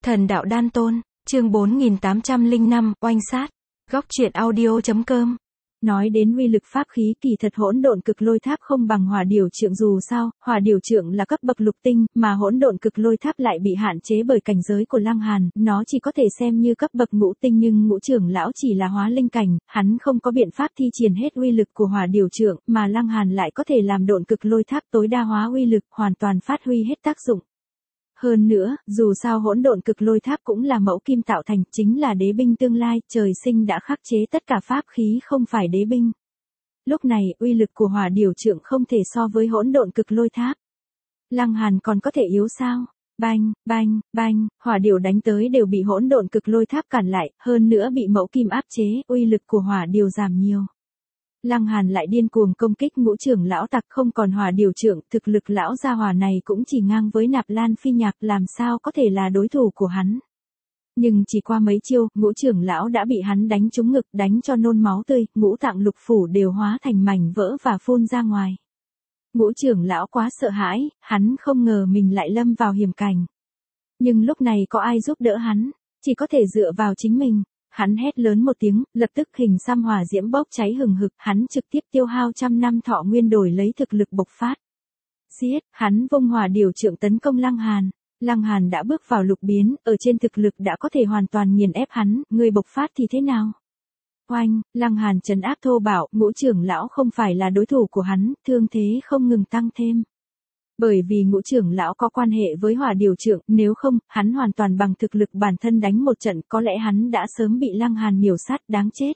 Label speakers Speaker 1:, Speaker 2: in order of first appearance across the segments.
Speaker 1: Thần đạo đan tôn, chương 4805, oanh sát. Góc truyện audio.com.
Speaker 2: Nói đến uy lực pháp khí, kỳ thật hỗn độn cực lôi tháp không bằng hỏa điểu trượng, dù sao, hỏa điểu trượng là cấp bậc lục tinh, mà hỗn độn cực lôi tháp lại bị hạn chế bởi cảnh giới của Lăng Hàn, nó chỉ có thể xem như cấp bậc ngũ tinh, nhưng Ngũ trưởng lão chỉ là hóa linh cảnh, hắn không có biện pháp thi triển hết uy lực của hỏa điểu trượng, mà Lăng Hàn lại có thể làm độn cực lôi tháp tối đa hóa uy lực, hoàn toàn phát huy hết tác dụng. Hơn nữa, dù sao hỗn độn cực lôi tháp cũng là mẫu kim tạo thành, chính là đế binh tương lai, trời sinh đã khắc chế tất cả pháp khí không phải đế binh. Lúc này, uy lực của hỏa điểu trượng không thể so với hỗn độn cực lôi tháp. Lăng Hàn còn có thể yếu sao? Banh, banh, banh, hỏa điểu đánh tới đều bị hỗn độn cực lôi tháp cản lại, hơn nữa bị mẫu kim áp chế, uy lực của hỏa điểu giảm nhiều. Lăng Hàn lại điên cuồng công kích Ngũ trưởng lão tặc, không còn hỏa điểu trượng, thực lực lão gia hỏa này cũng chỉ ngang với Nạp Lan Phi Nhạc, làm sao có thể là đối thủ của hắn. Nhưng chỉ qua mấy chiêu, Ngũ trưởng lão đã bị hắn đánh trúng ngực, đánh cho nôn máu tươi, ngũ tạng lục phủ đều hóa thành mảnh vỡ và phun ra ngoài. Ngũ trưởng lão quá sợ hãi, hắn không ngờ mình lại lâm vào hiểm cảnh. Nhưng lúc này có ai giúp đỡ hắn, chỉ có thể dựa vào chính mình. Hắn hét lớn một tiếng, lập tức hình xăm hỏa diễm bốc cháy hừng hực, hắn trực tiếp tiêu hao 100 năm thọ nguyên đổi lấy thực lực bộc phát. Giết, hắn vung hỏa điểu trượng tấn công Lăng Hàn. Lăng Hàn đã bước vào lục biến, ở trên thực lực đã có thể hoàn toàn nghiền ép hắn, người bộc phát thì thế nào? Oanh, Lăng Hàn trấn áp thô bạo, Ngũ trưởng lão không phải là đối thủ của hắn, thương thế không ngừng tăng thêm. Bởi vì Ngũ trưởng lão có quan hệ với hỏa điểu trượng, nếu không, hắn hoàn toàn bằng thực lực bản thân đánh một trận, có lẽ hắn đã sớm bị Lăng Hàn miểu sát, đáng chết.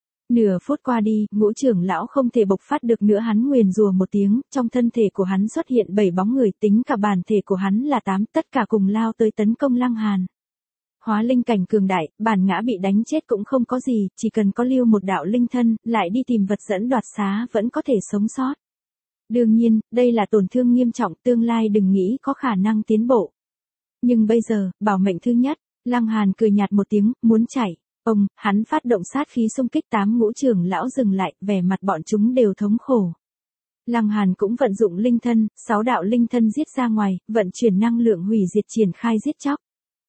Speaker 2: Nửa phút qua đi, Ngũ trưởng lão không thể bộc phát được nữa, hắn nguyền rủa một tiếng, trong thân thể của hắn xuất hiện 7 bóng người, tính cả bản thể của hắn là 8, tất cả cùng lao tới tấn công Lăng Hàn. Hóa linh cảnh cường đại, bản ngã bị đánh chết cũng không có gì, chỉ cần có lưu một đạo linh thân, lại đi tìm vật dẫn đoạt xá vẫn có thể sống sót. Đương nhiên, đây là tổn thương nghiêm trọng, tương lai đừng nghĩ có khả năng tiến bộ. Nhưng bây giờ, bảo mệnh thứ nhất, Lăng Hàn cười nhạt một tiếng, muốn chạy. Hắn phát động sát khí xung kích 8 Ngũ trưởng lão dừng lại, vẻ mặt bọn chúng đều thống khổ. Lăng Hàn cũng vận dụng linh thân, 6 đạo linh thân giết ra ngoài, vận chuyển năng lượng hủy diệt triển khai giết chóc.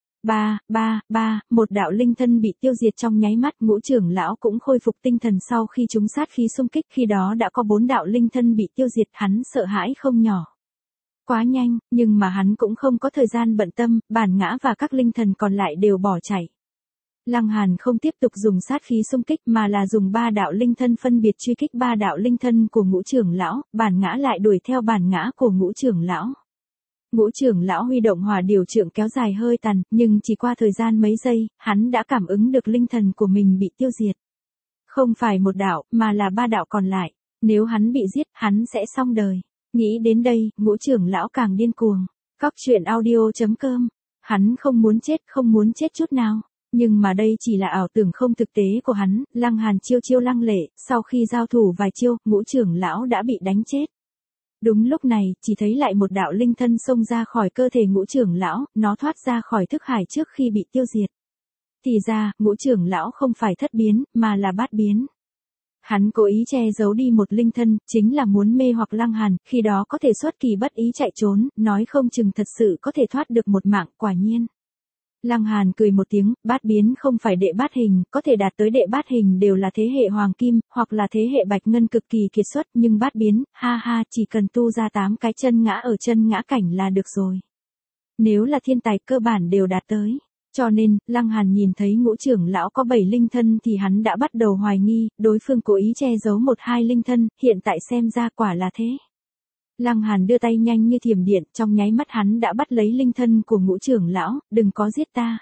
Speaker 2: Một đạo linh thân bị tiêu diệt trong nháy mắt, Ngũ trưởng lão cũng khôi phục tinh thần sau khi chúng sát khí xung kích, khi đó đã có 4 đạo linh thân bị tiêu diệt, hắn sợ hãi không nhỏ. Quá nhanh, nhưng mà hắn cũng không có thời gian bận tâm, bản ngã và các linh thần còn lại đều bỏ chạy. Lăng Hàn không tiếp tục dùng sát khí xung kích mà là dùng 3 đạo linh thân phân biệt truy kích 3 đạo linh thân của Ngũ trưởng lão, bản ngã lại đuổi theo bản ngã của Ngũ trưởng lão. Ngũ trưởng lão huy động hỏa điểu trượng kéo dài hơi tàn, nhưng chỉ qua thời gian mấy giây, hắn đã cảm ứng được linh thần của mình bị tiêu diệt. Không phải một đạo, mà là 3 đạo còn lại. Nếu hắn bị giết, hắn sẽ xong đời. Nghĩ đến đây, Ngũ trưởng lão càng điên cuồng. Góc truyện audio.com. Hắn không muốn chết chút nào. Nhưng mà đây chỉ là ảo tưởng không thực tế của hắn. Lăng Hàn chiêu lăng lệ, sau khi giao thủ vài chiêu, Ngũ trưởng lão đã bị đánh chết. Đúng lúc này, chỉ thấy lại một đạo linh thân xông ra khỏi cơ thể Ngũ trưởng lão, nó thoát ra khỏi thức hải trước khi bị tiêu diệt. Thì ra, Ngũ trưởng lão không phải thất biến, mà là bát biến. Hắn cố ý che giấu đi một linh thân, chính là muốn mê hoặc Lăng Hàn, khi đó có thể xuất kỳ bất ý chạy trốn, nói không chừng thật sự có thể thoát được một mạng, quả nhiên. Lăng Hàn cười một tiếng, bát biến không phải đệ bát hình, có thể đạt tới đệ bát hình đều là thế hệ hoàng kim, hoặc là thế hệ bạch ngân cực kỳ kiệt xuất, nhưng bát biến, chỉ cần tu ra 8 cái chân ngã ở chân ngã cảnh là được rồi. Nếu là thiên tài cơ bản đều đạt tới. Cho nên, Lăng Hàn nhìn thấy Ngũ trưởng lão có 7 linh thân thì hắn đã bắt đầu hoài nghi, đối phương cố ý che giấu 1-2 linh thân, hiện tại xem ra quả là thế. Lăng Hàn đưa tay nhanh như thiểm điện, trong nháy mắt hắn đã bắt lấy linh thân của Ngũ trưởng lão, đừng có giết ta.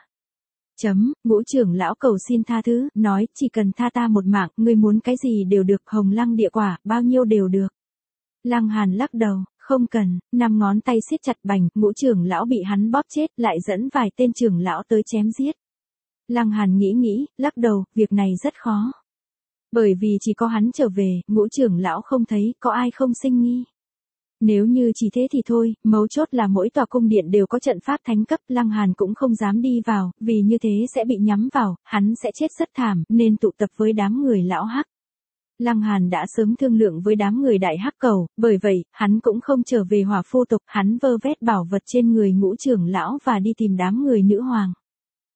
Speaker 2: Ngũ trưởng lão cầu xin tha thứ, nói, chỉ cần tha ta một mạng, ngươi muốn cái gì đều được, hồng lăng địa quả, bao nhiêu đều được. Lăng Hàn lắc đầu, không cần, 5 ngón tay siết chặt bành, Ngũ trưởng lão bị hắn bóp chết, lại dẫn vài tên trưởng lão tới chém giết. Lăng Hàn nghĩ, lắc đầu, việc này rất khó. Bởi vì chỉ có hắn trở về, Ngũ trưởng lão không thấy, có ai không sinh nghi. Nếu như chỉ thế thì thôi, mấu chốt là mỗi tòa cung điện đều có trận pháp thánh cấp, Lăng Hàn cũng không dám đi vào, vì như thế sẽ bị nhắm vào, hắn sẽ chết rất thảm, nên tụ tập với đám người lão hắc. Lăng Hàn đã sớm thương lượng với đám người đại hắc cầu, bởi vậy, hắn cũng không trở về hỏa phu tộc, hắn vơ vét bảo vật trên người Ngũ trưởng lão và đi tìm đám người nữ hoàng.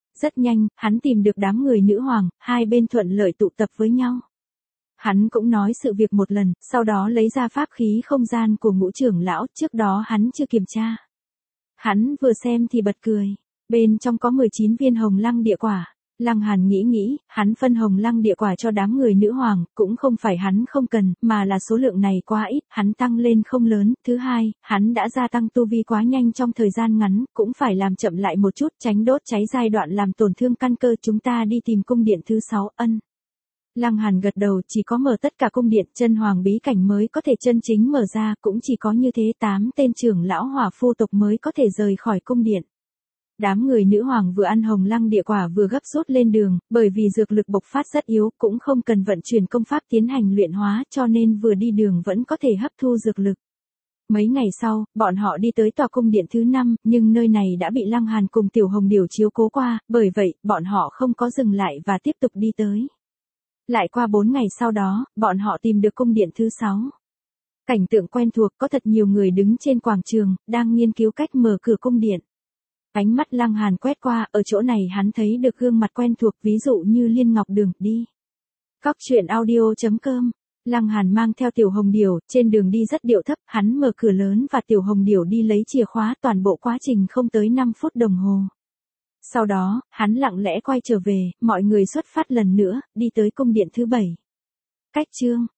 Speaker 2: Rất nhanh, hắn tìm được đám người nữ hoàng, hai bên thuận lợi tụ tập với nhau. Hắn cũng nói sự việc một lần, sau đó lấy ra pháp khí không gian của Ngũ trưởng lão, trước đó hắn chưa kiểm tra. Hắn vừa xem thì bật cười, bên trong có 19 viên hồng lăng địa quả. Lăng Hàn nghĩ, hắn phân hồng lăng địa quả cho đám người nữ hoàng, cũng không phải hắn không cần, mà là số lượng này quá ít, hắn tăng lên không lớn. Thứ hai, hắn đã gia tăng tu vi quá nhanh trong thời gian ngắn, cũng phải làm chậm lại một chút, tránh đốt cháy giai đoạn làm tổn thương căn cơ. Chúng ta đi tìm cung điện thứ 6, ân. Lăng Hàn gật đầu, chỉ có mở tất cả cung điện chân hoàng bí cảnh mới có thể chân chính mở ra, cũng chỉ có như thế 8 tên trưởng lão hỏa phu tộc mới có thể rời khỏi cung điện. Đám người nữ hoàng vừa ăn hồng lăng địa quả vừa gấp rút lên đường, bởi vì dược lực bộc phát rất yếu, cũng không cần vận chuyển công pháp tiến hành luyện hóa, cho nên vừa đi đường vẫn có thể hấp thu dược lực. Mấy ngày sau, bọn họ đi tới tòa cung điện thứ 5, nhưng nơi này đã bị Lăng Hàn cùng Tiểu Hồng Điểu chiếu cố qua, bởi vậy, bọn họ không có dừng lại và tiếp tục đi tới. Lại qua 4 ngày sau đó, bọn họ tìm được cung điện thứ 6. Cảnh tượng quen thuộc, có thật nhiều người đứng trên quảng trường, đang nghiên cứu cách mở cửa cung điện. Ánh mắt Lăng Hàn quét qua, ở chỗ này hắn thấy được gương mặt quen thuộc, ví dụ như Liên Ngọc Đường, đi. Góc truyện audio.com. Lăng Hàn mang theo Tiểu Hồng Điểu, trên đường đi rất điệu thấp, hắn mở cửa lớn và Tiểu Hồng Điểu đi lấy chìa khóa, toàn bộ quá trình không tới 5 phút đồng hồ. Sau đó, hắn lặng lẽ quay trở về, mọi người xuất phát lần nữa, đi tới cung điện thứ 7. Cách chương